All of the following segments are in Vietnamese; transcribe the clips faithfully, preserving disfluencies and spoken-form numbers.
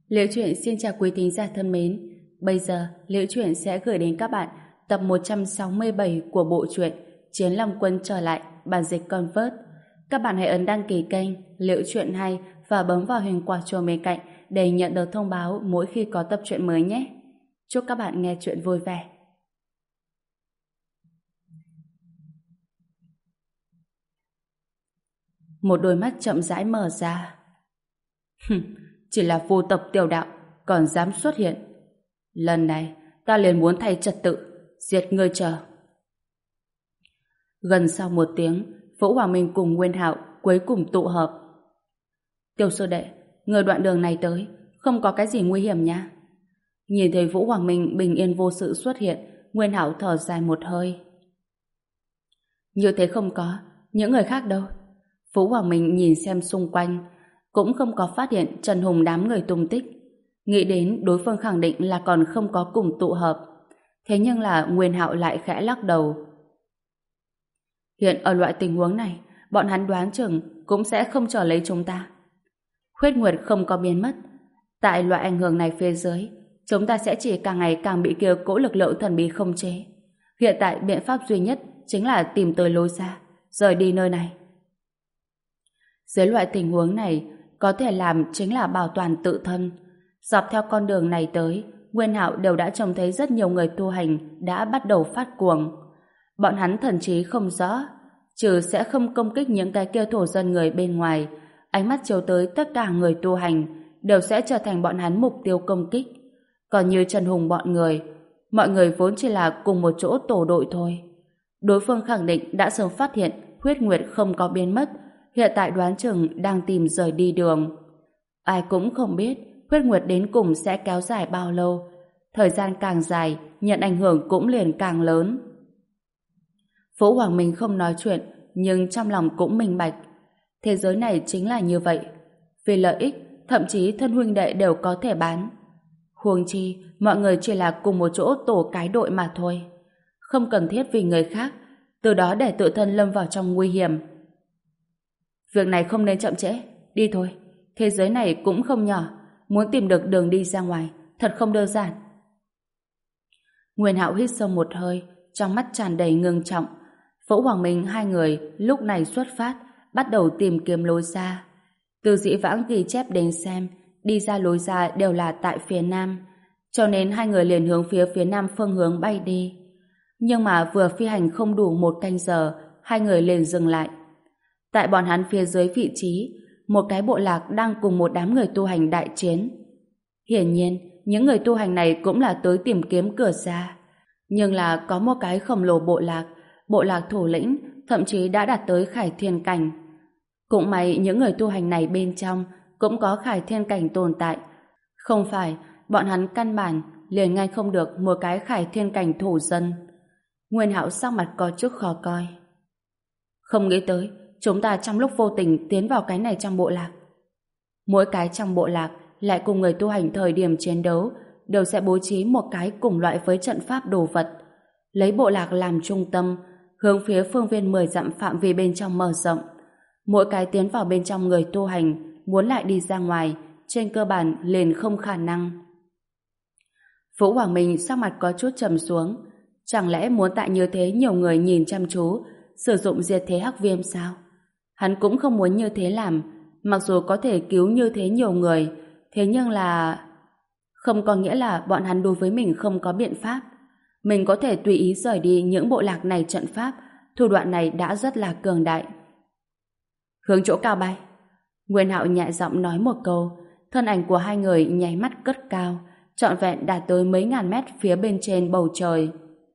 Liễu Chuyện xin chào quý thính giả thân mến. Bây giờ, Liễu Chuyện sẽ gửi đến các bạn tập một trăm sáu mươi bảy của bộ truyện Chiến Long Quân trở lại, bản dịch Convert. Các bạn hãy ấn đăng ký kênh Liễu Chuyện hay và bấm vào hình quả chuông bên cạnh để nhận được thông báo mỗi khi có tập truyện mới nhé. Chúc các bạn nghe truyện vui vẻ. Một đôi mắt chậm rãi mở ra. Chỉ là vô tộc tiểu đạo, còn dám xuất hiện. Lần này, ta liền muốn thay trật tự, diệt ngươi chờ. Gần sau một tiếng, Vũ Hoàng Minh cùng Nguyên Hạo cuối cùng tụ hợp. Tiểu sư đệ, người đoạn đường này tới, không có cái gì nguy hiểm nha. Nhìn thấy Vũ Hoàng Minh bình yên vô sự xuất hiện, Nguyên Hạo thở dài một hơi. Như thế không có, những người khác đâu? Vũ Hoàng Minh nhìn xem xung quanh, cũng không có phát hiện Trần Hùng đám người tung tích. Nghĩ đến đối phương khẳng định là còn không có cùng tụ hợp. Thế nhưng là Nguyên Hạo lại khẽ lắc đầu. Hiện ở loại tình huống này, bọn hắn đoán chừng cũng sẽ không chờ lấy chúng ta. Khuyết Nguyệt không có biến mất. Tại loại ảnh hưởng này phía dưới, chúng ta sẽ chỉ càng ngày càng bị kia cỗ lực lượng thần bí không chế. Hiện tại biện pháp duy nhất chính là tìm tới lối ra, rời đi nơi này. Dưới loại tình huống này, có thể làm chính là bảo toàn tự thân. Dọc theo con đường này tới, Nguyên Hạo đều đã trông thấy rất nhiều người tu hành đã bắt đầu phát cuồng. Bọn hắn thần trí không rõ, trừ sẽ không công kích những cái kia thổ dân người bên ngoài, ánh mắt chiếu tới tất cả người tu hành đều sẽ trở thành bọn hắn mục tiêu công kích. Còn như Trần Hùng bọn người, mọi người vốn chỉ là cùng một chỗ tổ đội thôi. Đối phương khẳng định đã sớm phát hiện Huyết Nguyệt không có biến mất, hiện tại đoán chừng đang tìm rời đi đường. Ai cũng không biết Huyết Nguyệt đến cùng sẽ kéo dài bao lâu. Thời gian càng dài, nhận ảnh hưởng cũng liền càng lớn. Vũ Hoàng Minh không nói chuyện, nhưng trong lòng cũng minh bạch. Thế giới này chính là như vậy. Vì lợi ích, thậm chí thân huynh đệ đều có thể bán. Huống chi, mọi người chỉ là cùng một chỗ tổ cái đội mà thôi. Không cần thiết vì người khác, từ đó để tự thân lâm vào trong nguy hiểm. Việc này không nên chậm trễ, đi thôi. Thế giới này cũng không nhỏ, muốn tìm được đường đi ra ngoài, thật không đơn giản. Nguyên Hạo hít sâu một hơi, trong mắt tràn đầy ngưng trọng. Vũ Hoàng Minh hai người lúc này xuất phát, bắt đầu tìm kiếm lối ra. Từ dĩ vãng ghi chép đến xem, đi ra lối ra đều là tại phía nam, cho nên hai người liền hướng phía phía nam phương hướng bay đi. Nhưng mà vừa phi hành không đủ một canh giờ, hai người liền dừng lại. Tại bọn hắn phía dưới vị trí, một cái bộ lạc đang cùng một đám người tu hành đại chiến. Hiển nhiên, những người tu hành này cũng là tới tìm kiếm cửa ra. Nhưng là có một cái khổng lồ bộ lạc, bộ lạc thủ lĩnh thậm chí đã đạt tới Khải Thiên Cảnh. Cũng may những người tu hành này bên trong cũng có Khải Thiên Cảnh tồn tại. Không phải, bọn hắn căn bản liền ngay không được một cái Khải Thiên Cảnh thổ dân. Nguyên Hạo sắc mặt có chút khó coi. Không nghĩ tới, chúng ta trong lúc vô tình tiến vào cái này trong bộ lạc. Mỗi cái trong bộ lạc lại cùng người tu hành thời điểm chiến đấu đều sẽ bố trí một cái cùng loại với trận pháp đồ vật, lấy bộ lạc làm trung tâm, hướng phía phương viên mười dặm phạm vi bên trong mở rộng. Mỗi cái tiến vào bên trong người tu hành muốn lại đi ra ngoài, trên cơ bản liền không khả năng. Vũ Hoàng Minh sắc mặt có chút trầm xuống. Chẳng lẽ muốn tại như thế nhiều người nhìn chăm chú sử dụng diệt thế hắc viêm sao? Hắn cũng không muốn như thế làm, mặc dù có thể cứu như thế nhiều người, thế nhưng là... Không có nghĩa là bọn hắn đối với mình không có biện pháp. Mình có thể tùy ý rời đi những bộ lạc này trận pháp, thủ đoạn này đã rất là cường đại. Hướng chỗ cao bay. Nguyên Hạo nhẹ giọng nói một câu, thân ảnh của hai người nháy mắt cất cao, trọn vẹn đạt tới mấy ngàn mét phía bên trên bầu trời.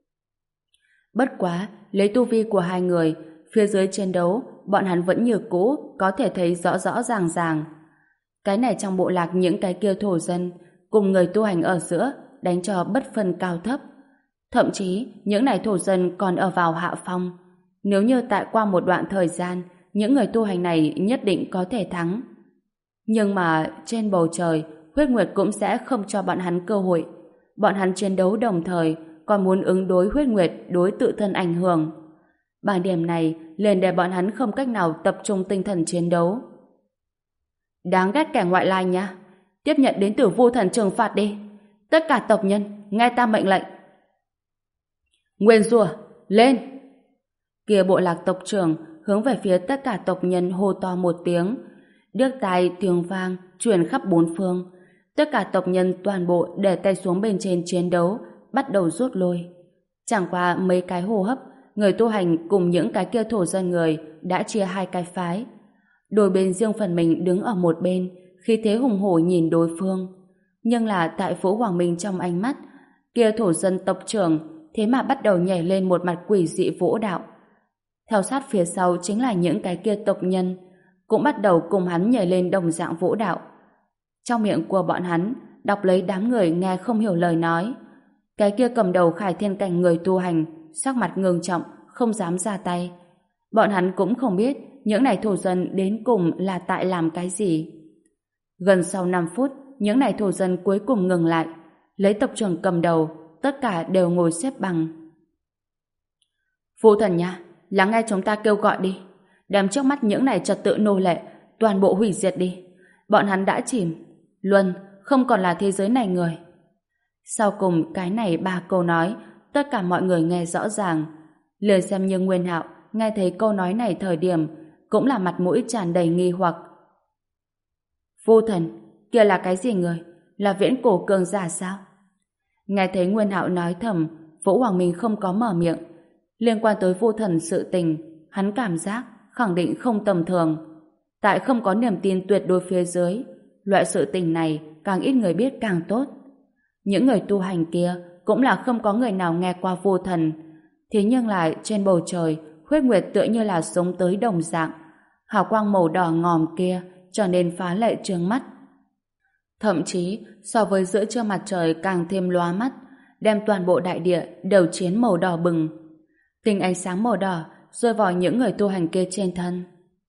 Bất quá, lấy tu vi của hai người, phía dưới chiến đấu, bọn hắn vẫn như cũ, có thể thấy rõ rõ ràng ràng. Cái này trong bộ lạc những cái kia thổ dân, cùng người tu hành ở giữa, đánh cho bất phân cao thấp. Thậm chí, những này thổ dân còn ở vào hạ phong. Nếu như tại qua một đoạn thời gian, những người tu hành này nhất định có thể thắng. Nhưng mà, trên bầu trời, Huyết Nguyệt cũng sẽ không cho bọn hắn cơ hội. Bọn hắn chiến đấu đồng thời, còn muốn ứng đối Huyết Nguyệt đối tự thân ảnh hưởng. Bằng điểm này, liền để bọn hắn không cách nào tập trung tinh thần chiến đấu. Đáng ghét kẻ ngoại lai nha. tiếp nhận đến từ Vu Thần trừng phạt đi. Tất cả tộc nhân, nghe ta mệnh lệnh. Nguyên rủa, lên! Kia bộ lạc tộc trưởng hướng về phía tất cả tộc nhân hô to một tiếng. Điếc tai tiếng vang truyền khắp bốn phương. Tất cả tộc nhân toàn bộ để tay xuống bên trên chiến đấu, bắt đầu rút lui. Chẳng qua mấy cái hô hấp, người tu hành cùng những cái kia thổ dân người đã chia hai cái phái. Đôi bên riêng phần mình đứng ở một bên, khi thế hùng hổ nhìn đối phương. Nhưng là tại Vũ Hoàng Minh trong ánh mắt, kia thổ dân tộc trưởng thế mà bắt đầu nhảy lên một mặt quỷ dị vũ đạo. Theo sát phía sau chính là những cái kia tộc nhân, cũng bắt đầu cùng hắn nhảy lên đồng dạng vũ đạo. Trong miệng của bọn hắn, đọc lấy đám người nghe không hiểu lời nói. Cái kia cầm đầu Khải Thiên Cảnh người tu hành, sắc mặt ngưng trọng, không dám ra tay. Bọn hắn cũng không biết những này thổ dân đến cùng là tại làm cái gì. Gần sau năm phút, những này thổ dân cuối cùng ngừng lại, lấy tộc trưởng cầm đầu, tất cả đều ngồi xếp bằng. Vu Thần nha, lắng nghe chúng ta kêu gọi đi, đem trước mắt những này trật tự nô lệ toàn bộ hủy diệt đi. Bọn hắn đã chìm, luân không còn là thế giới này người. Sau cùng cái này ba câu nói, tất cả mọi người nghe rõ ràng. Lười xem như Nguyên Hạo nghe thấy câu nói này thời điểm cũng là mặt mũi tràn đầy nghi hoặc. Vu Thần, kia là cái gì người? Là viễn cổ cường giả sao? Nghe thấy Nguyên Hạo nói thầm, Vũ Hoàng Minh không có mở miệng. Liên quan tới Vu Thần sự tình, hắn cảm giác khẳng định không tầm thường. Tại không có niềm tin tuyệt đối phía dưới, loại sự tình này càng ít người biết càng tốt. Những người tu hành kia cũng là không có người nào nghe qua Vu Thần. Thế nhưng lại trên bầu trời, huyết nguyệt tựa như là sống tới đồng dạng. Hào quang màu đỏ ngòm kia trở nên phá lệ trướng mắt. Thậm chí so với giữa trưa mặt trời càng thêm lóa mắt, đem toàn bộ đại địa đều chiến màu đỏ bừng. Tình ánh sáng màu đỏ rơi vào những người tu hành kia trên thân.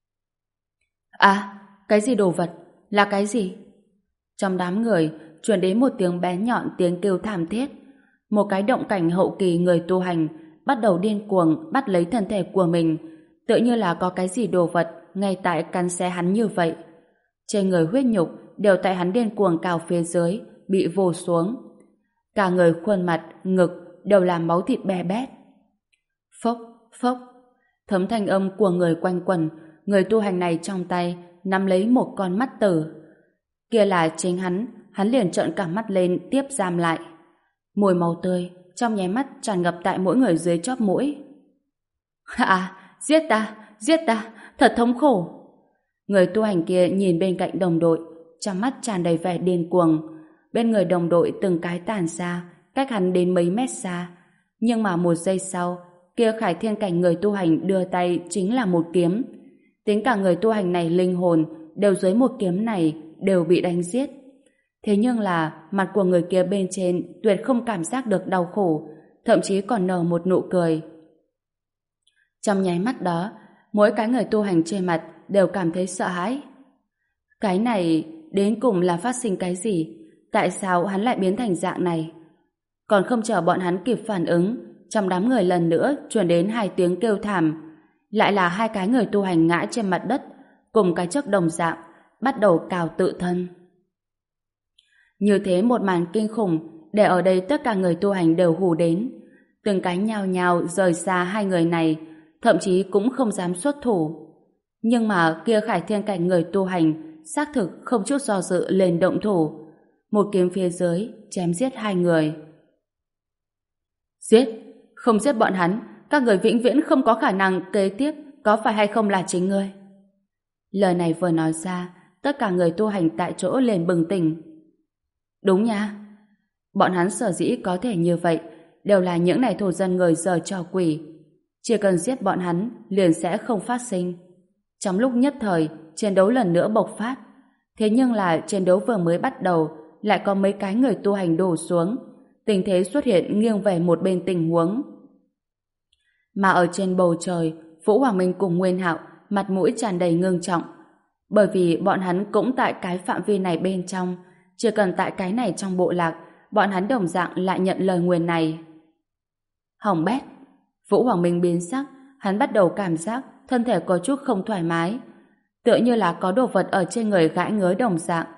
À, cái gì đồ vật? Là cái gì? Trong đám người truyền đến một tiếng bé nhọn, tiếng kêu thảm thiết. Một cái động cảnh hậu kỳ người tu hành bắt đầu điên cuồng bắt lấy thân thể của mình, tựa như là có cái gì đồ vật ngay tại cắn xé hắn như vậy. Trên người huyết nhục đều tại hắn điên cuồng cào phía dưới, bị vồ xuống. Cả người khuôn mặt, ngực đều là máu thịt bè bét. Phốc, phốc, thấm thanh âm của người quanh quẩn. Người tu hành này trong tay nắm lấy một con mắt tử. Kia là chính hắn, hắn liền trợn cả mắt lên tiếp giam lại. Mùi máu tươi trong nháy mắt tràn ngập tại mỗi người dưới chóp mũi. À, giết ta, giết ta, thật thống khổ. Người tu hành kia nhìn bên cạnh đồng đội, trong mắt tràn đầy vẻ điên cuồng. Bên người đồng đội từng cái tàn ra, cách hắn đến mấy mét xa. Nhưng mà một giây sau, kia Khải Thiên Cảnh người tu hành đưa tay chính là một kiếm. Tính cả người tu hành này linh hồn đều dưới một kiếm này đều bị đánh giết. Thế nhưng là mặt của người kia bên trên tuyệt không cảm giác được đau khổ, thậm chí còn nở một nụ cười. Trong nháy mắt đó, mỗi cái người tu hành trên mặt đều cảm thấy sợ hãi. Cái này đến cùng là phát sinh cái gì? Tại sao hắn lại biến thành dạng này? Còn không chờ bọn hắn kịp phản ứng, trong đám người lần nữa truyền đến hai tiếng kêu thảm. Lại là hai cái người tu hành ngã trên mặt đất, cùng cái chất đồng dạng, bắt đầu cào tự thân. Như thế một màn kinh khủng, để ở đây tất cả người tu hành đều hù đến. Từng cái nhao nhao rời xa hai người này, thậm chí cũng không dám xuất thủ. Nhưng mà kia Khải Thiên Cảnh người tu hành xác thực không chút do dự lên động thủ. Một kiếm phía dưới chém giết hai người. Giết, không giết bọn hắn, các người vĩnh viễn không có khả năng kế tiếp, có phải hay không là chính ngươi? Lời này vừa nói ra, tất cả người tu hành tại chỗ liền bừng tỉnh. Đúng nha, bọn hắn sở dĩ có thể như vậy đều là những này thổ dân người giở trò quỷ. Chỉ cần giết bọn hắn liền sẽ không phát sinh. Trong lúc nhất thời, chiến đấu lần nữa bộc phát. Thế nhưng là chiến đấu vừa mới bắt đầu lại có mấy cái người tu hành đổ xuống. Tình thế xuất hiện nghiêng về một bên tình huống. Mà ở trên bầu trời, Vũ Hoàng Minh cùng Nguyên Hạo mặt mũi tràn đầy ngưng trọng. Bởi vì bọn hắn cũng tại cái phạm vi này bên trong. Chỉ cần tại cái này trong bộ lạc, bọn hắn đồng dạng lại nhận lời nguyền này. Hỏng bét. Vũ Hoàng Minh biến sắc, hắn bắt đầu cảm giác thân thể có chút không thoải mái. Tựa như là có đồ vật ở trên người gãi ngứa đồng dạng.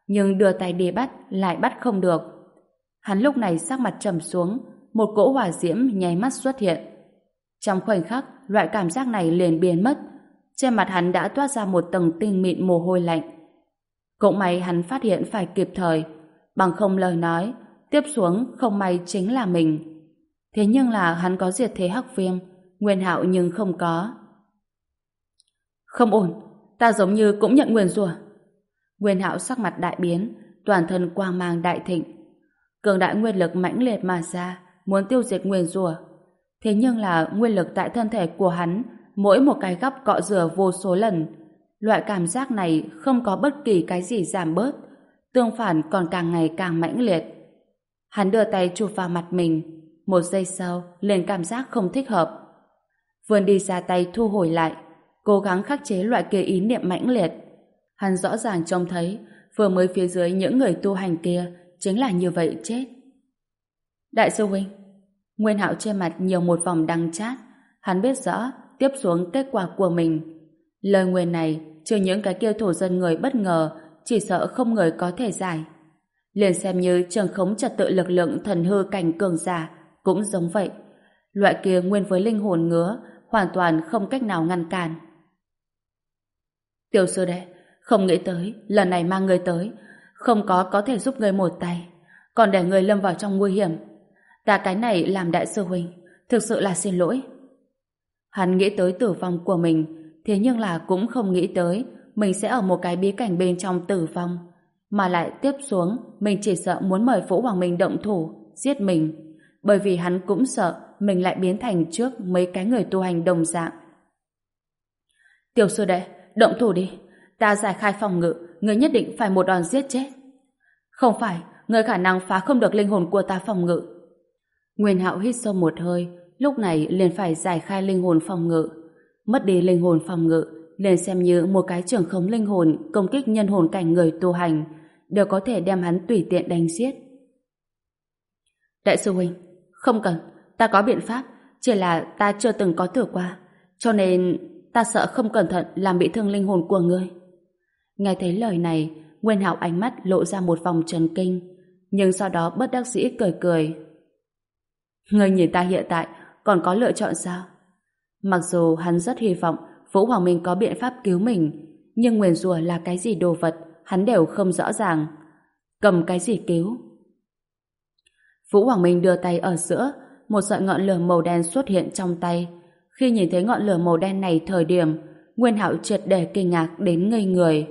nhưng đưa tay đi bắt lại bắt không được. Hắn lúc này sắc mặt trầm xuống, một cỗ hỏa diễm nháy mắt xuất hiện. Trong khoảnh khắc, loại cảm giác này liền biến mất. Trên mặt hắn đã toát ra một tầng tinh mịn mồ hôi lạnh. Cũng may hắn phát hiện phải kịp thời, bằng không lời nói, tiếp xuống không may chính là mình. Thế nhưng là hắn có diệt thế hắc viêm, Nguyên Hạo nhưng không có. Không ổn, ta giống như cũng nhận nguyền rủa. Nguyên Hạo sắc mặt đại biến, toàn thân quang mang đại thịnh. Cường đại nguyên lực mãnh liệt mà ra, muốn tiêu diệt nguyền rủa. Thế nhưng là nguyên lực tại thân thể của hắn, mỗi một cái góc cọ rửa vô số lần. Loại cảm giác này không có bất kỳ cái gì giảm bớt, tương phản còn càng ngày càng mãnh liệt. Hắn đưa tay chụp vào mặt mình, một giây sau liền cảm giác không thích hợp. Vươn đi ra tay thu hồi lại, cố gắng khắc chế loại kia ý niệm mãnh liệt. Hắn rõ ràng trông thấy vừa mới phía dưới những người tu hành kia chính là như vậy chết. Đại sư huynh, Nguyên Hạo trên mặt nhiều một vòng đắng chát. Hắn biết rõ tiếp xuống kết quả của mình. Lời nguyền này trừ những cái kia thổ dân người bất ngờ, chỉ sợ không người có thể giải. Liền xem như trường khống trật tự lực lượng thần hư cảnh cường giả cũng giống vậy. Loại kia nguyên với linh hồn ngứa, hoàn toàn không cách nào ngăn cản. Tiểu sư đệ, không nghĩ tới lần này mang người tới, không có có thể giúp người một tay, còn để người lâm vào trong nguy hiểm. Ta cái này làm đại sư huynh, thực sự là xin lỗi. Hắn nghĩ tới tử vong của mình, thế nhưng là cũng không nghĩ tới mình sẽ ở một cái bí cảnh bên trong tử vong, mà lại tiếp xuống mình chỉ sợ muốn mời Vũ Hoàng Minh động thủ giết mình, bởi vì hắn cũng sợ mình lại biến thành trước mấy cái người tu hành đồng dạng. Tiểu sư đệ, động thủ đi, ta giải khai phòng ngự, người nhất định phải một đòn giết chết. Không phải, người khả năng phá không được linh hồn của ta phòng ngự. Nguyên Hạo hít sâu một hơi, lúc này liền phải giải khai linh hồn phòng ngự. Mất đi linh hồn phòng ngự liền xem như một cái trường khống linh hồn công kích nhân hồn cảnh người tu hành đều có thể đem hắn tùy tiện đánh giết. Đại sư huynh, không cần, ta có biện pháp, chỉ là ta chưa từng có thử qua, cho nên ta sợ không cẩn thận làm bị thương linh hồn của ngươi. Nghe thấy lời này, Nguyên Hạo ánh mắt lộ ra một vòng chấn kinh, nhưng sau đó bất đắc dĩ cười cười. Ngươi nhìn ta hiện tại còn có lựa chọn sao? Mặc dù hắn rất hy vọng Vũ Hoàng Minh có biện pháp cứu mình, nhưng nguyền rủa là cái gì đồ vật hắn đều không rõ ràng. Cầm cái gì cứu? Vũ Hoàng Minh đưa tay ở giữa, một sợi ngọn lửa màu đen xuất hiện trong tay. Khi nhìn thấy ngọn lửa màu đen này thời điểm, Nguyên Hạo triệt để kinh ngạc đến ngây người.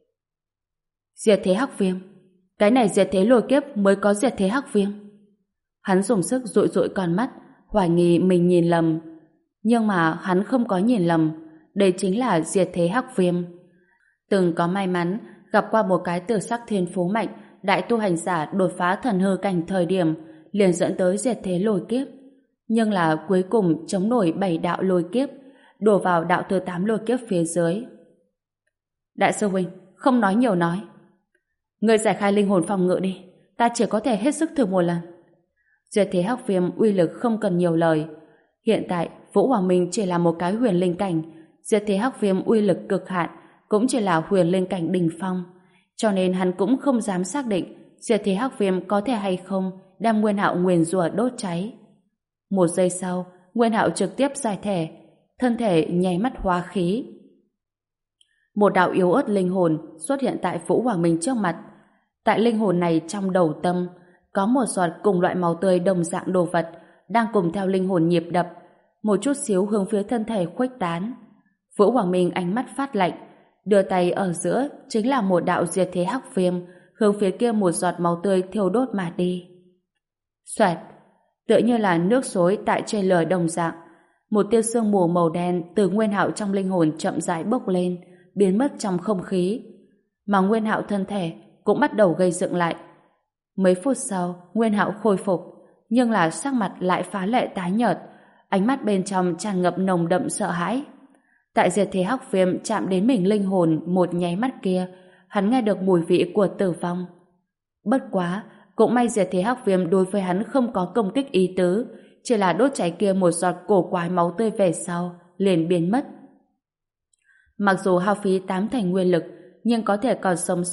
Diệt thế hắc viêm? Cái này diệt thế lôi kiếp mới có diệt thế hắc viêm? Hắn dùng sức dụi dụi con mắt, hoài nghi mình nhìn lầm. Nhưng mà hắn không có nhìn lầm, đây chính là diệt thế hắc viêm. Từng có may mắn gặp qua một cái tử sắc thiên phú mạnh, đại tu hành giả đột phá thần hư cảnh thời điểm liền dẫn tới diệt thế lôi kiếp. Nhưng là cuối cùng chống nổi bảy đạo lôi kiếp, đổ vào đạo thứ tám lôi kiếp phía dưới. Đại sư huynh, không nói nhiều nói. Người giải khai linh hồn phòng ngự đi, ta chỉ có thể hết sức thử một lần. Diệt thế hắc viêm uy lực không cần nhiều lời. Hiện tại Vũ Hoàng Minh chỉ là một cái huyền linh cảnh, diệt thế hắc viêm uy lực cực hạn cũng chỉ là huyền linh cảnh đỉnh phong, cho nên hắn cũng không dám xác định diệt thế hắc viêm có thể hay không đem Nguyên Hạo nguyền rủa đốt cháy. Một giây sau, Nguyên Hạo trực tiếp giải thể, thân thể nháy mắt hóa khí. Một đạo yếu ớt linh hồn xuất hiện tại Vũ Hoàng Minh trước mặt. Tại linh hồn này trong đầu tâm có một giọt cùng loại máu tươi đồng dạng đồ vật đang cùng theo linh hồn nhịp đập, một chút xíu hướng phía thân thể khuếch tán. Vũ Hoàng Minh ánh mắt phát lạnh, đưa tay ở giữa chính là một đạo diệt thế hắc viêm hướng phía kia một giọt máu tươi thiêu đốt mà đi. Xoẹt, tựa như là nước xối tại trên lửa đồng dạng, một tia sương mù màu đen từ Nguyên Hạo trong linh hồn chậm rãi bốc lên, biến mất trong không khí, mà Nguyên Hạo thân thể cũng bắt đầu gây dựng lại. Mấy phút sau, Nguyên Hạo khôi phục, nhưng là sắc mặt lại phá lệ tái nhợt, ánh mắt bên trong tràn ngập nồng đậm sợ hãi. Tại diệt thế hắc viêm chạm đến mình linh hồn một nháy mắt kia, hắn nghe được mùi vị của tử vong. Bất quá, cũng may diệt thế hắc viêm đối với hắn không có công kích ý tứ, chỉ là đốt cháy kia một giọt cổ quái máu tươi về sau, liền biến mất. Mặc dù hao phí tám thành nguyên lực, nhưng có thể còn sống sót,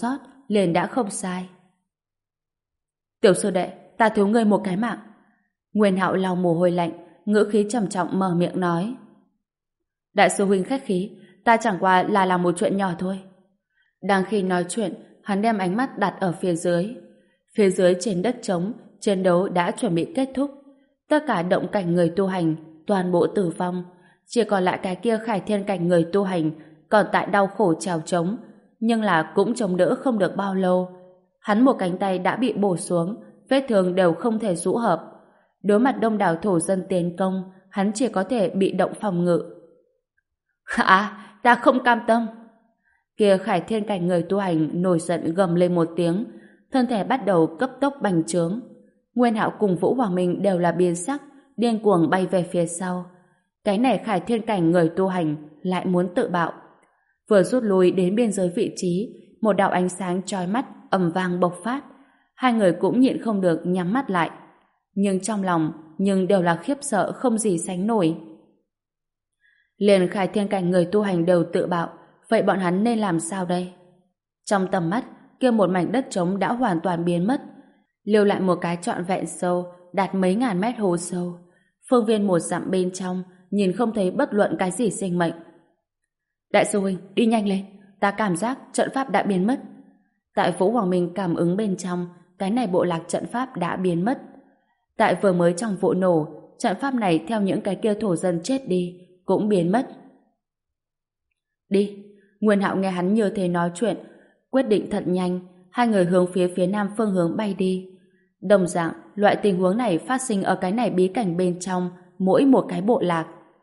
liền đã không sai. Tiểu sư đệ, ta thiếu ngươi một cái mạng. Nguyên Hạo lau mồ hôi lạnh, ngữ khí trầm trọng mở miệng nói. Đại sư huynh khách khí, ta chẳng qua là làm một chuyện nhỏ thôi. Đang khi nói chuyện, hắn đem ánh mắt đặt ở phía dưới. Phía dưới trên đất trống, chiến đấu đã chuẩn bị kết thúc. Tất cả động cảnh người tu hành, toàn bộ tử vong. Chỉ còn lại cái kia Khải Thiên cảnh người tu hành, còn tại đau khổ trèo trống, nhưng là cũng chống đỡ không được bao lâu. Hắn một cánh tay đã bị bổ xuống, vết thương đều không thể rũ hợp. Đối mặt đông đảo thổ dân tiến công, hắn chỉ có thể bị động phòng ngự. À, ta không cam tâm. Kia Khải Thiên cảnh người tu hành nổi giận gầm lên một tiếng, thân thể bắt đầu cấp tốc bành trướng. Nguyên Hạo cùng Vũ Hoàng Minh đều là biến sắc, điên cuồng bay về phía sau. Cái này Khải Thiên cảnh người tu hành lại muốn tự bạo. Vừa rút lui đến biên giới vị trí, một đạo ánh sáng chói mắt ầm vang bộc phát. Hai người cũng nhịn không được nhắm mắt lại. Nhưng trong lòng, nhưng đều là khiếp sợ không gì sánh nổi. Liền Khải Thiên cảnh người tu hành đều tự bạo, vậy bọn hắn nên làm sao đây? Trong tầm mắt, kia một mảnh đất trống đã hoàn toàn biến mất, lưu lại một cái trọn vẹn sâu, đạt mấy ngàn mét hố sâu. Phương viên một dặm bên trong, nhìn không thấy bất luận cái gì sinh mệnh. Đại sư huynh, đi nhanh lên, ta cảm giác trận pháp đã biến mất. Tại Vũ Hoàng Minh cảm ứng bên trong, cái này bộ lạc trận pháp đã biến mất. Tại vừa mới trong vụ nổ, trận pháp này theo những cái kia thổ dân chết đi, cũng biến mất. Đi. Nguyên Hạo nghe hắn như thế nói chuyện, quyết định thật nhanh, hai người hướng phía phía nam phương hướng bay đi. Đồng dạng, loại tình huống này phát sinh ở cái này bí cảnh bên trong, mỗi một cái bộ lạc.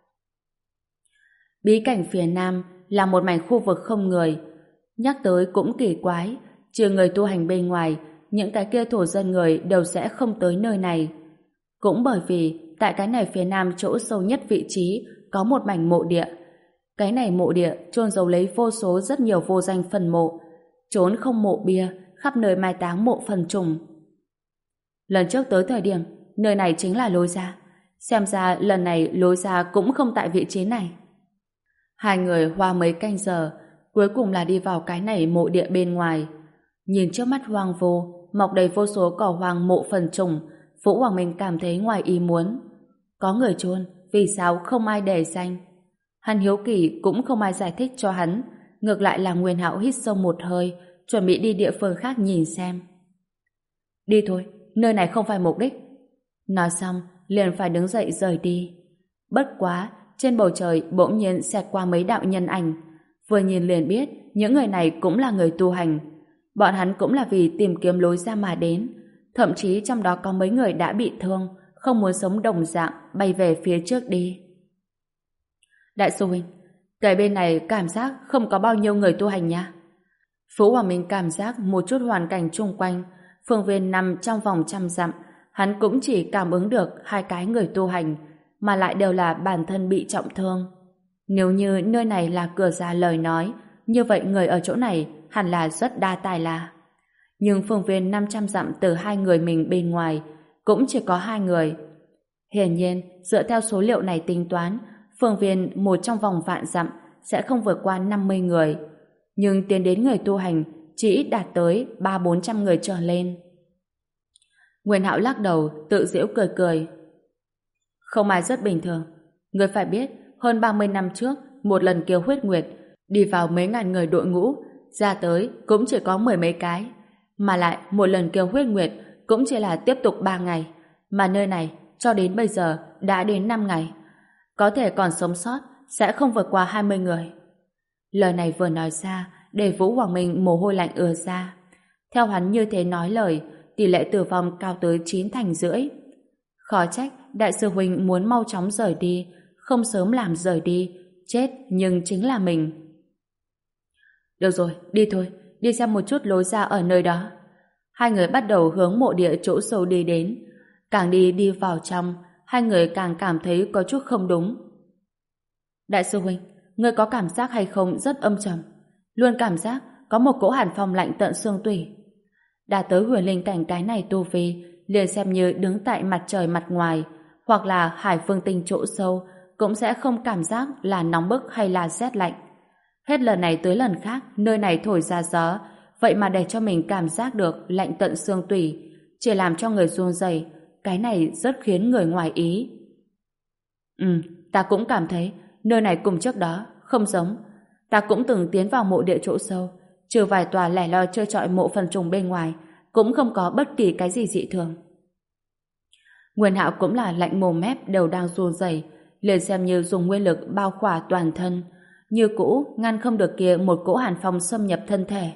Bí cảnh phía nam là một mảnh khu vực không người. Nhắc tới cũng kỳ quái, trừ người tu hành bên ngoài, những cái kia thổ dân người đều sẽ không tới nơi này. Cũng bởi vì tại cái này phía nam chỗ sâu nhất vị trí có một mảnh mộ địa. Cái này mộ địa chôn giấu lấy vô số rất nhiều vô danh phần mộ, trốn không mộ bia, khắp nơi mai táng mộ phần trùng. Lần trước tới thời điểm, nơi này chính là lối ra. Xem ra lần này lối ra cũng không tại vị trí này. Hai người hoa mấy canh giờ, cuối cùng là đi vào cái này mộ địa bên ngoài. Nhìn trước mắt hoang vô, mọc đầy vô số cỏ hoang mộ phần trùng, Vũ Hoàng Minh cảm thấy ngoài ý muốn. Có người chôn, vì sao không ai để danh? Hắn hiếu kỳ cũng không ai giải thích cho hắn, ngược lại là Nguyên Hạo hít sâu một hơi, chuẩn bị đi địa phương khác nhìn xem. Đi thôi, nơi này không phải mục đích. Nói xong, liền phải đứng dậy rời đi. Bất quá, trên bầu trời bỗng nhiên xẹt qua mấy đạo nhân ảnh. Vừa nhìn liền biết, những người này cũng là người tu hành. Bọn hắn cũng là vì tìm kiếm lối ra mà đến. Thậm chí trong đó có mấy người đã bị thương, không muốn sống đồng dạng, bay về phía trước đi. Đại sư huynh, cái bên này cảm giác không có bao nhiêu người tu hành nha. Phú Hoàng Minh cảm giác một chút hoàn cảnh chung quanh, phương viên nằm trong vòng trăm dặm, hắn cũng chỉ cảm ứng được hai cái người tu hành, mà lại đều là bản thân bị trọng thương. Nếu như nơi này là cửa ra lời nói, như vậy người ở chỗ này hẳn là rất đa tài là. Nhưng phương viên năm trăm dặm từ hai người mình bên ngoài, cũng chỉ có hai người. Hiển nhiên, dựa theo số liệu này tính toán, phương viên một trong vòng vạn dặm sẽ không vượt qua năm mươi người. Nhưng tiến đến người tu hành chỉ ít đạt tới ba bốn trăm người trở lên. Nguyên Hạo lắc đầu, tự giễu cười cười. Không ai rất bình thường. Người phải biết, hơn ba mươi năm trước, một lần Kiều Huyết Nguyệt đi vào mấy ngàn người đội ngũ, ra tới cũng chỉ có mười mấy cái. Mà lại, một lần Kiều Huyết Nguyệt cũng chỉ là tiếp tục ba ngày. Mà nơi này, cho đến bây giờ, đã đến năm ngày. Có thể còn sống sót, sẽ không vượt qua hai mươi người. Lời này vừa nói ra, để Vũ Hoàng Minh mồ hôi lạnh ứa ra. Theo hắn như thế nói lời, tỷ lệ tử vong cao tới chín thành rưỡi. Khó trách, đại sư huynh muốn mau chóng rời đi, không sớm làm rời đi, chết nhưng chính là mình. Được rồi, đi thôi, đi xem một chút lối ra ở nơi đó. Hai người bắt đầu hướng mộ địa chỗ sâu đi đến. Càng đi đi vào trong, hai người càng cảm thấy có chút không đúng. Đại sư huynh, ngươi có cảm giác hay không rất âm trầm, luôn cảm giác có một cỗ hàn phong lạnh tận xương tủy. Đã tới huyền linh cảnh cái này tu vi, liền xem như đứng tại mặt trời mặt ngoài, hoặc là hải phương tinh chỗ sâu, cũng sẽ không cảm giác là nóng bức hay là rét lạnh. Hết lần này tới lần khác, nơi này thổi ra gió, vậy mà để cho mình cảm giác được lạnh tận xương tủy, chỉ làm cho người run rẩy, cái này rất khiến người ngoài ý. Ừ, ta cũng cảm thấy nơi này cùng trước đó không giống. Ta cũng từng tiến vào mộ địa chỗ sâu, trừ vài tòa lẻ loi chơi chọi mộ phần trùng bên ngoài, cũng không có bất kỳ cái gì dị thường. Nguyên Hạo cũng là lạnh mồm mép, đầu đang run rẩy, liền xem như dùng nguyên lực bao khỏa toàn thân, như cũ ngăn không được kia một cỗ hàn phong xâm nhập thân thể.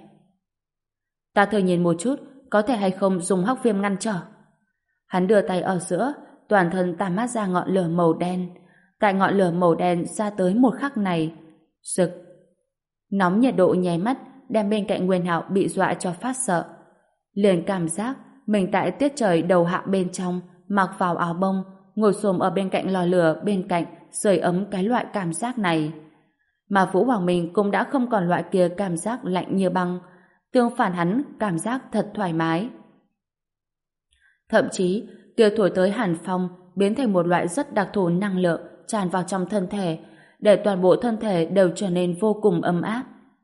Ta thử nhìn một chút, có thể hay không dùng hắc viêm ngăn trở. Hắn đưa tay ở giữa, toàn thân tản mát ra ngọn lửa màu đen. Tại ngọn lửa màu đen ra tới một khắc này, rực. Nóng nhiệt độ nháy mắt, đem bên cạnh Nguyên Hạo bị dọa cho phát sợ. Liền cảm giác mình tại tiết trời đầu hạ bên trong, mặc vào áo bông, ngồi xổm ở bên cạnh lò lửa bên cạnh, sưởi ấm cái loại cảm giác này. Mà Vũ Hoàng Minh cũng đã không còn loại kia cảm giác lạnh như băng, tương phản hắn cảm giác thật thoải mái. Thậm chí, kia thổi tới hàn phong biến thành một loại rất đặc thù năng lượng tràn vào trong thân thể, để toàn bộ thân thể đều trở nên vô cùng ấm áp.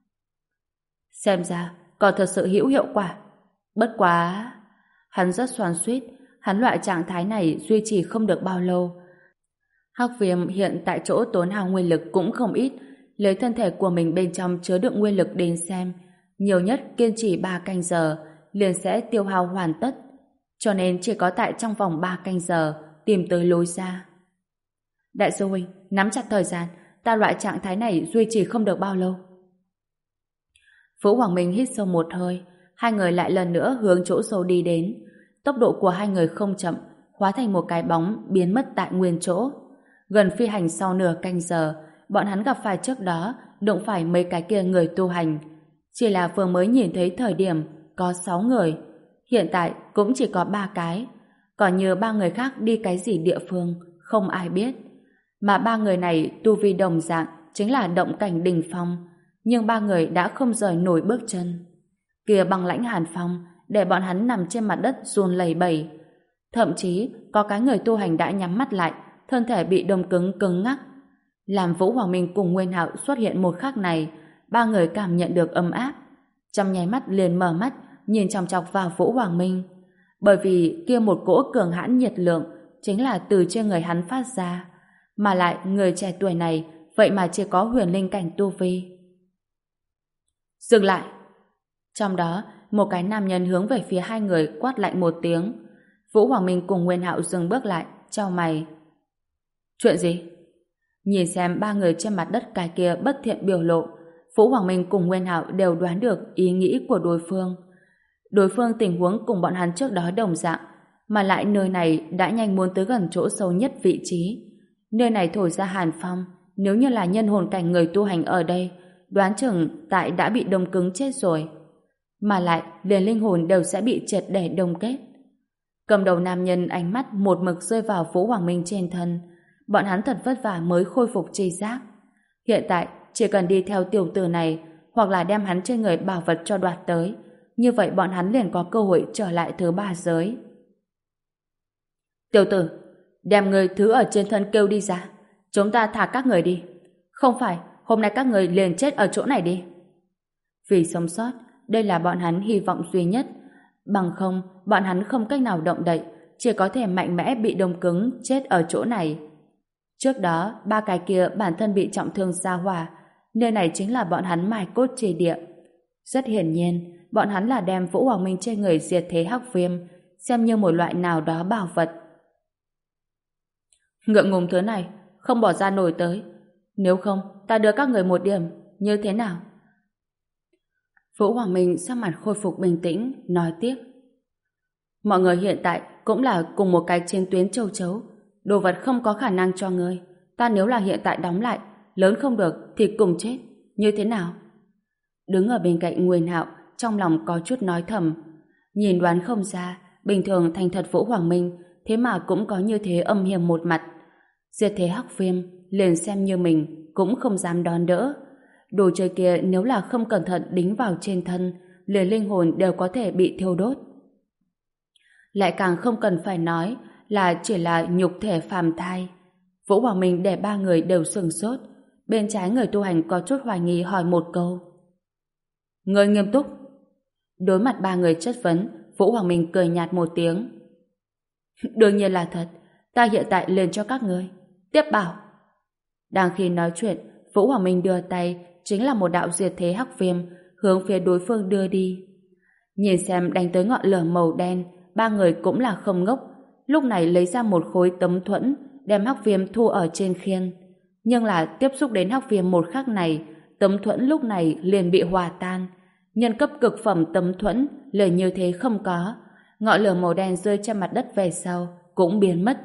Xem ra, còn thật sự hữu hiệu quả. Bất quá... Hắn rất xoắn xuýt, hắn loại trạng thái này duy trì không được bao lâu. Hắc viêm hiện tại chỗ tốn hao nguyên lực cũng không ít, lấy thân thể của mình bên trong chứa đựng nguyên lực đến xem, nhiều nhất kiên trì ba canh giờ, liền sẽ tiêu hao hoàn tất. Cho nên chỉ có tại trong vòng ba canh giờ tìm tới lối ra. Đại sư huynh, nắm chặt thời gian, ta loại trạng thái này duy trì không được bao lâu. Vũ Hoàng Minh hít sâu một hơi, hai người lại lần nữa hướng chỗ sâu đi đến. Tốc độ của hai người không chậm, hóa thành một cái bóng biến mất tại nguyên chỗ. Gần phi hành sau nửa canh giờ, bọn hắn gặp phải trước đó đụng phải mấy cái kia người tu hành. Chỉ là vừa mới nhìn thấy thời điểm có sáu người, hiện tại cũng chỉ có ba cái. Còn như ba người khác đi cái gì địa phương, không ai biết. Mà ba người này tu vi đồng dạng, chính là động cảnh đỉnh phong, nhưng ba người đã không rời nổi bước chân. Kia băng lãnh hàn phong để bọn hắn nằm trên mặt đất run lẩy bẩy. Thậm chí có cái người tu hành đã nhắm mắt lại, thân thể bị đông cứng cứng ngắc. Làm Vũ Hoàng Minh cùng Nguyên Hạo xuất hiện một khắc này, ba người cảm nhận được ấm áp, trong nháy mắt liền mở mắt nhìn chòng chọc vào Vũ Hoàng Minh, bởi vì kia một cỗ cường hãn nhiệt lượng chính là từ trên người hắn phát ra, mà lại người trẻ tuổi này vậy mà chỉ có huyền linh cảnh tu vi. Dừng lại! Trong đó, một cái nam nhân hướng về phía hai người quát lạnh một tiếng. Vũ Hoàng Minh cùng Nguyên Hạo dừng bước lại, chau mày. Chuyện gì? Nhìn xem ba người trên mặt đất cái kia bất thiện biểu lộ, Vũ Hoàng Minh cùng Nguyên Hạo đều đoán được ý nghĩ của đối phương. Đối phương tình huống cùng bọn hắn trước đó đồng dạng, mà lại nơi này đã nhanh muốn tới gần chỗ sâu nhất vị trí. Nơi này thổi ra hàn phong, nếu như là nhân hồn cảnh người tu hành ở đây, đoán chừng tại đã bị đông cứng chết rồi. Mà lại liền linh hồn đều sẽ bị triệt để đông kết. Cầm đầu nam nhân ánh mắt một mực rơi vào Vũ Hoàng Minh trên thân. Bọn hắn thật vất vả mới khôi phục tri giác. Hiện tại chỉ cần đi theo tiểu tử này, hoặc là đem hắn trên người bảo vật cho đoạt tới, như vậy bọn hắn liền có cơ hội trở lại thứ ba giới. Tiểu tử, đem người thứ ở trên thân kêu đi ra, chúng ta thả các người đi. Không phải, hôm nay các người liền chết ở chỗ này đi. Vì sống sót, đây là bọn hắn hy vọng duy nhất. Bằng không, bọn hắn không cách nào động đậy, chỉ có thể mạnh mẽ bị đông cứng chết ở chỗ này. Trước đó, ba cái kia bản thân bị trọng thương ra hỏa, nơi này chính là bọn hắn mai cốt trì địa. Rất hiển nhiên, bọn hắn là đem Vũ Hoàng Minh trên người diệt thế hắc viêm xem như một loại nào đó bảo vật. Ngượng ngùng thứ này, không bỏ ra nổi tới. Nếu không, ta đưa các người một điểm, như thế nào? Vũ Hoàng Minh sắc mặt khôi phục bình tĩnh, nói tiếp. Mọi người hiện tại cũng là cùng một cái trên tuyến châu chấu. Đồ vật không có khả năng cho ngươi. Ta nếu là hiện tại đóng lại, lớn không được thì cùng chết. Như thế nào? Đứng ở bên cạnh Nguyên Hạo, trong lòng có chút nói thầm. Nhìn đoán không ra, bình thường thành thật Vũ Hoàng Minh, thế mà cũng có như thế âm hiểm một mặt. Diệt thế hắc viêm, liền xem như mình, cũng không dám đón đỡ. Đồ chơi kia nếu là không cẩn thận đính vào trên thân, liền linh hồn đều có thể bị thiêu đốt. Lại càng không cần phải nói là chỉ là nhục thể phàm thai. Vũ Hoàng Minh để ba người đều sửng sốt. Bên trái người tu hành có chút hoài nghi hỏi một câu. Người nghiêm túc. Đối mặt ba người chất vấn, Vũ Hoàng Minh cười nhạt một tiếng. Đương nhiên là thật, ta hiện tại lên cho các ngươi. Tiếp bảo. Đang khi nói chuyện, Vũ Hoàng Minh đưa tay, chính là một đạo diệt thế hắc viêm, hướng phía đối phương đưa đi. Nhìn xem đánh tới ngọn lửa màu đen, ba người cũng là không ngốc, lúc này lấy ra một khối tấm thuẫn, đem hắc viêm thu ở trên khiên. Nhưng là tiếp xúc đến hắc viêm một khắc này, tấm thuẫn lúc này liền bị hòa tan. Nhân cấp cực phẩm tấm thuẫn liền như thế không có. Ngọn lửa màu đen rơi trên mặt đất về sau cũng biến mất.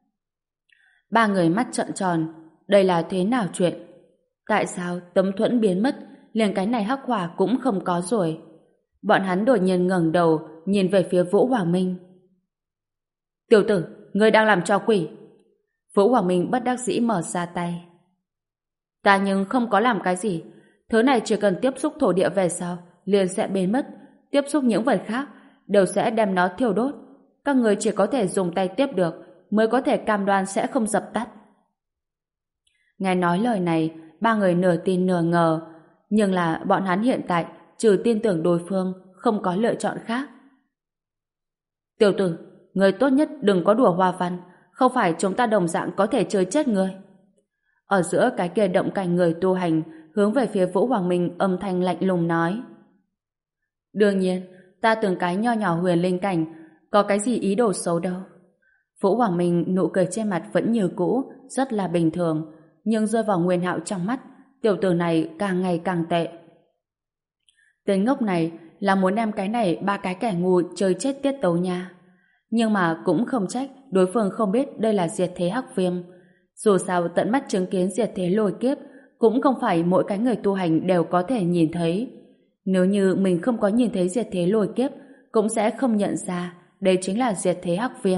Ba người mắt trợn tròn, đây là thế nào chuyện? Tại sao tấm thuẫn biến mất, liền cái này hắc hỏa cũng không có rồi? Bọn hắn đột nhiên ngẩng đầu, nhìn về phía Vũ Hoàng Minh. Tiểu tử, ngươi đang làm trò quỷ. Vũ Hoàng Minh bất đắc dĩ mở ra tay. Ta nhưng không có làm cái gì. Thứ này chỉ cần tiếp xúc thổ địa về sau, liền sẽ biến mất. Tiếp xúc những vật khác, đều sẽ đem nó thiêu đốt. Các người chỉ có thể dùng tay tiếp được, mới có thể cam đoan sẽ không dập tắt. Nghe nói lời này, ba người nửa tin nửa ngờ. Nhưng là bọn hắn hiện tại, trừ tin tưởng đối phương, không có lựa chọn khác. Tiểu tử, người tốt nhất đừng có đùa hoa văn, không phải chúng ta đồng dạng có thể chơi chết người. Ở giữa cái kia động cảnh người tu hành, hướng về phía Vũ Hoàng Minh âm thanh lạnh lùng nói. Đương nhiên, ta từng cái nho nhỏ huyền linh cảnh, có cái gì ý đồ xấu đâu. Vũ Hoàng Minh nụ cười trên mặt vẫn như cũ, rất là bình thường, nhưng rơi vào Nguyên Hạo trong mắt, tiểu tử này càng ngày càng tệ. Tên ngốc này là muốn đem cái này ba cái kẻ ngu chơi chết tiết tấu nha. Nhưng mà cũng không trách đối phương không biết đây là diệt thế hắc viêm. Dù sao tận mắt chứng kiến diệt thế lôi kiếp cũng không phải mỗi cái người tu hành đều có thể nhìn thấy. Nếu như mình không có nhìn thấy diệt thế lôi kiếp cũng sẽ không nhận ra đây chính là diệt thế hắc viêm.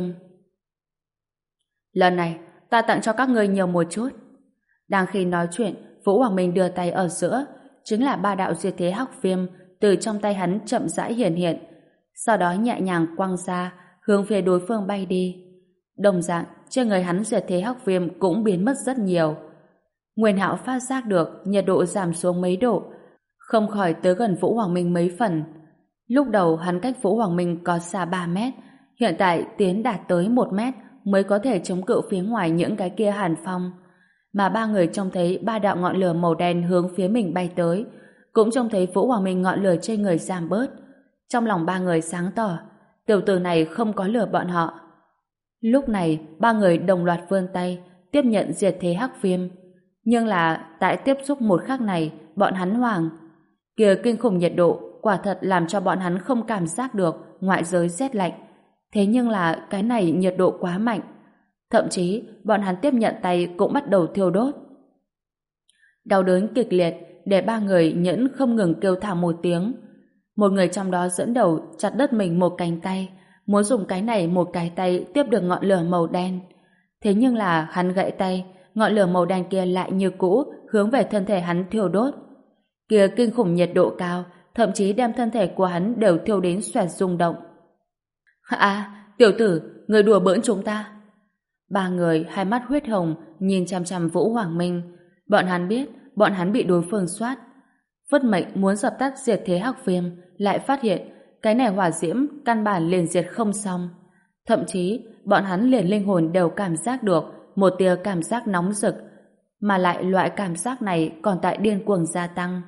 Lần này ta tặng cho các ngươi nhiều một chút. Đang khi nói chuyện, Vũ Hoàng Minh đưa tay ở giữa, chính là ba đạo diệt thế hắc viêm từ trong tay hắn chậm rãi hiển hiện, sau đó nhẹ nhàng quăng ra, hướng phía đối phương bay đi. Đồng dạng, trên người hắn diệt thế hắc viêm cũng biến mất rất nhiều. Nguyên Hạo phát giác được nhiệt độ giảm xuống mấy độ, không khỏi tới gần Vũ Hoàng Minh mấy phần. Lúc đầu hắn cách Vũ Hoàng Minh có xa ba mét, hiện tại tiến đạt tới một mét mới có thể chống cự phía ngoài những cái kia hàn phong. Mà ba người trông thấy ba đạo ngọn lửa màu đen hướng phía mình bay tới, cũng trông thấy Vũ Hoàng Minh ngọn lửa trên người giảm bớt. Trong lòng ba người sáng tỏ, tiểu tử này không có lừa bọn họ. Lúc này, ba người đồng loạt vươn tay, tiếp nhận diệt thế hắc viêm. Nhưng là, tại tiếp xúc một khắc này, bọn hắn hoảng. Kìa kinh khủng nhiệt độ, quả thật làm cho bọn hắn không cảm giác được ngoại giới rét lạnh. Thế nhưng là, cái này nhiệt độ quá mạnh. Thậm chí, bọn hắn tiếp nhận tay cũng bắt đầu thiêu đốt. Đau đớn kịch liệt, để ba người nhẫn không ngừng kêu thảm một tiếng. Một người trong đó dẫn đầu chặt đứt mình một cánh tay, muốn dùng cái này một cái tay tiếp được ngọn lửa màu đen. Thế nhưng là hắn gãy tay, ngọn lửa màu đen kia lại như cũ hướng về thân thể hắn thiêu đốt. Kia kinh khủng nhiệt độ cao, thậm chí đem thân thể của hắn đều thiêu đến xoẹt rung động. À, tiểu tử, người đùa bỡn chúng ta. Ba người hai mắt huyết hồng nhìn chằm chằm Vũ Hoàng Minh. Bọn hắn biết bọn hắn bị đối phương soát. Vất mệnh muốn dập tắt diệt thế hắc viêm, lại phát hiện cái này hỏa diễm căn bản liền diệt không xong. Thậm chí bọn hắn liền linh hồn đều cảm giác được một tia cảm giác nóng rực, mà lại loại cảm giác này còn tại điên cuồng gia tăng.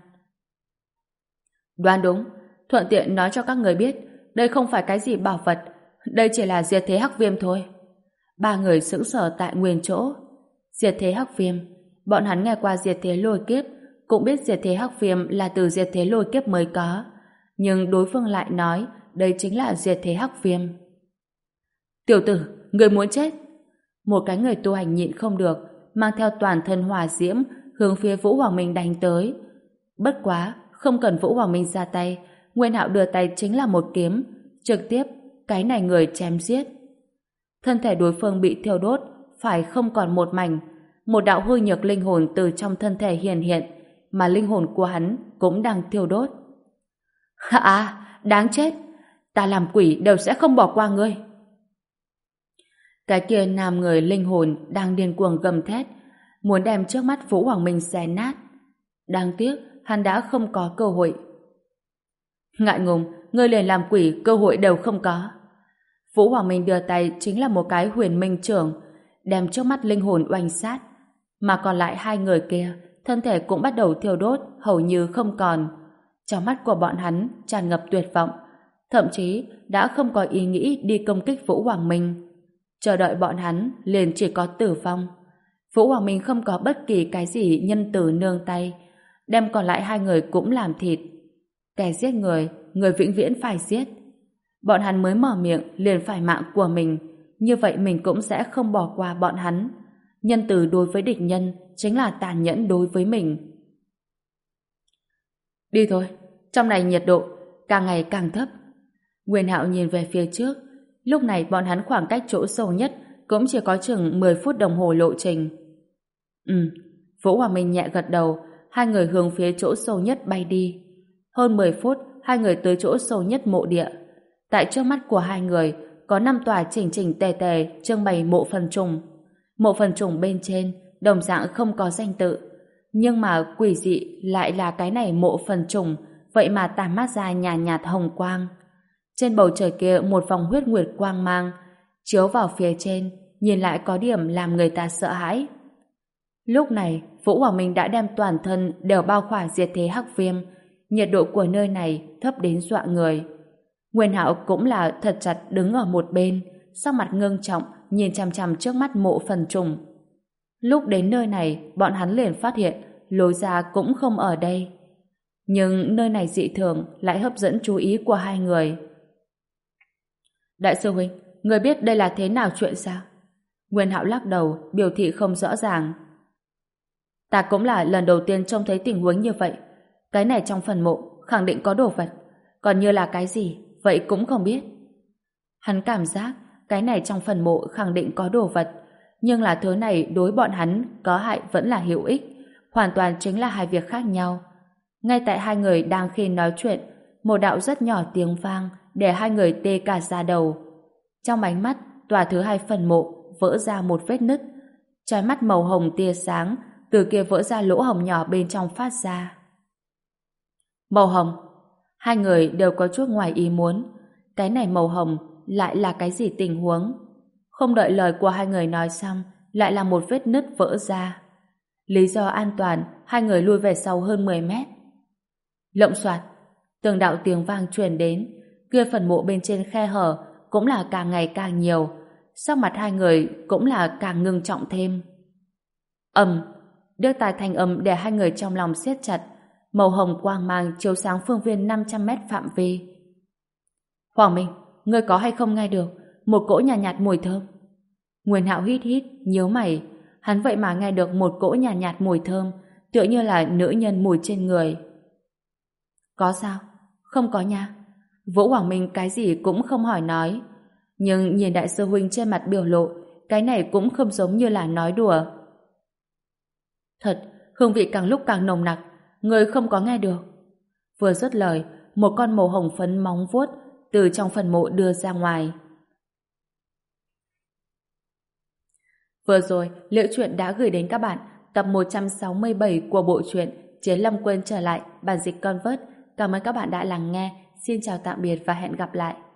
Đoán đúng, thuận tiện nói cho các người biết, đây không phải cái gì bảo vật, đây chỉ là diệt thế hắc viêm thôi. Ba người sững sờ tại nguyên chỗ. Diệt thế hắc viêm, bọn hắn nghe qua diệt thế lôi kiếp, cũng biết diệt thế hắc viêm là từ diệt thế lôi kiếp mới có, nhưng đối phương lại nói đây chính là diệt thế hắc viêm. Tiểu tử, người muốn chết. Một cái người tu hành nhịn không được, mang theo toàn thân hỏa diễm hướng phía Vũ Hoàng Minh đánh tới. Bất quá, không cần Vũ Hoàng Minh ra tay, Nguyên Hạo đưa tay chính là một kiếm, trực tiếp cái này người chém giết. Thân thể đối phương bị thiêu đốt, phải không còn một mảnh. Một đạo hư nhược linh hồn từ trong thân thể hiện hiện, mà linh hồn của hắn cũng đang thiêu đốt. À, đáng chết! Ta làm quỷ đều sẽ không bỏ qua ngươi. Cái kia nam người linh hồn đang điên cuồng gầm thét, muốn đem trước mắt Vũ Hoàng Minh xé nát. Đáng tiếc, hắn đã không có cơ hội. Ngại ngùng, ngươi liền làm quỷ cơ hội đều không có. Vũ Hoàng Minh đưa tay chính là một cái huyền minh trưởng, đem trước mắt linh hồn oanh sát. Mà còn lại hai người kia, thân thể cũng bắt đầu thiêu đốt, hầu như không còn. Trong mắt của bọn hắn tràn ngập tuyệt vọng, thậm chí đã không có ý nghĩ đi công kích Vũ Hoàng Minh. Chờ đợi bọn hắn liền chỉ có tử vong. Vũ Hoàng Minh không có bất kỳ cái gì nhân từ nương tay, đem còn lại hai người cũng làm thịt. Kẻ giết người, người vĩnh viễn phải giết. Bọn hắn mới mở miệng liền phải mạng của mình, như vậy mình cũng sẽ không bỏ qua bọn hắn. Nhân từ đối với địch nhân chính là tàn nhẫn đối với mình. Đi thôi, trong này nhiệt độ càng ngày càng thấp. Nguyên Hạo nhìn về phía trước, lúc này bọn hắn khoảng cách chỗ sâu nhất cũng chỉ có chừng mười phút đồng hồ lộ trình. Ừ, Vũ Hoàng Minh nhẹ gật đầu, hai người hướng phía chỗ sâu nhất bay đi. Hơn mười phút, hai người tới chỗ sâu nhất mộ địa. Tại trước mắt của hai người có năm tòa chỉnh chỉnh tề tề trưng bày mộ phần trùng. Mộ phần trùng bên trên đồng dạng không có danh tự, nhưng mà quỷ dị lại là cái này mộ phần trùng, vậy mà tản mát ra nhàn nhạt, nhạt hồng quang. Trên bầu trời kia một vòng huyết nguyệt quang mang chiếu vào phía trên, nhìn lại có điểm làm người ta sợ hãi. Lúc này Vũ Hoàng Minh đã đem toàn thân đều bao khỏa diệt thế hắc viêm, nhiệt độ của nơi này thấp đến dọa người. Nguyên Hạo cũng là thật chặt đứng ở một bên, sắc mặt ngưng trọng nhìn chằm chằm trước mắt mộ phần trùng. Lúc đến nơi này bọn hắn liền phát hiện lối ra cũng không ở đây, nhưng nơi này dị thường lại hấp dẫn chú ý của hai người. Đại sư huynh, người biết đây là thế nào chuyện sao? Nguyên Hạo lắc đầu, biểu thị không rõ ràng. Ta cũng là lần đầu tiên trông thấy tình huống như vậy. Cái này trong phần mộ khẳng định có đồ vật, còn như là cái gì vậy cũng không biết. Hắn cảm giác cái này trong phần mộ khẳng định có đồ vật, nhưng là thứ này đối bọn hắn có hại vẫn là hữu ích, hoàn toàn chính là hai việc khác nhau. Ngay tại hai người đang khi nói chuyện, một đạo rất nhỏ tiếng vang để hai người tê cả da đầu. Trong ánh mắt, tòa thứ hai phần mộ vỡ ra một vết nứt, trói mắt màu hồng tia sáng từ kia vỡ ra lỗ hổng nhỏ bên trong phát ra. Màu hồng, hai người đều có chút ngoài ý muốn. Cái này màu hồng lại là cái gì tình huống? Không đợi lời của hai người nói xong, lại là một vết nứt vỡ ra. Lý do an toàn, hai người lui về sau hơn mười mét. Lộng soạt, từng đạo tiếng vang truyền đến, kia phần mộ bên trên khe hở cũng là càng ngày càng nhiều, sắc mặt hai người cũng là càng ngưng trọng thêm. Ầm, đứt tai thanh âm để hai người trong lòng siết chặt, màu hồng quang mang chiếu sáng phương viên năm trăm mét phạm vi. Hoàng Minh, ngươi có hay không nghe được một cỗ nhàn nhạt, nhạt mùi thơm? Nguyên Hạo hít hít, nhíu mày, hắn vậy mà nghe được một cỗ nhàn nhạt, nhạt mùi thơm, tựa như là nữ nhân mùi trên người. Có sao? Không có nha. Vũ Hoàng Minh cái gì cũng không hỏi nói, nhưng nhìn đại sư huynh trên mặt biểu lộ, cái này cũng không giống như là nói đùa. Thật, hương vị càng lúc càng nồng nặc, người không có nghe được. Vừa dứt lời, một con màu hồng phấn móng vuốt từ trong phần mộ đưa ra ngoài. Vừa rồi, Liễu Chuyện đã gửi đến các bạn tập một trăm sáu mươi bảy của bộ truyện Chiến Lâm Quên Trở Lại, bản dịch Convert. Cảm ơn các bạn đã lắng nghe. Xin chào tạm biệt và hẹn gặp lại.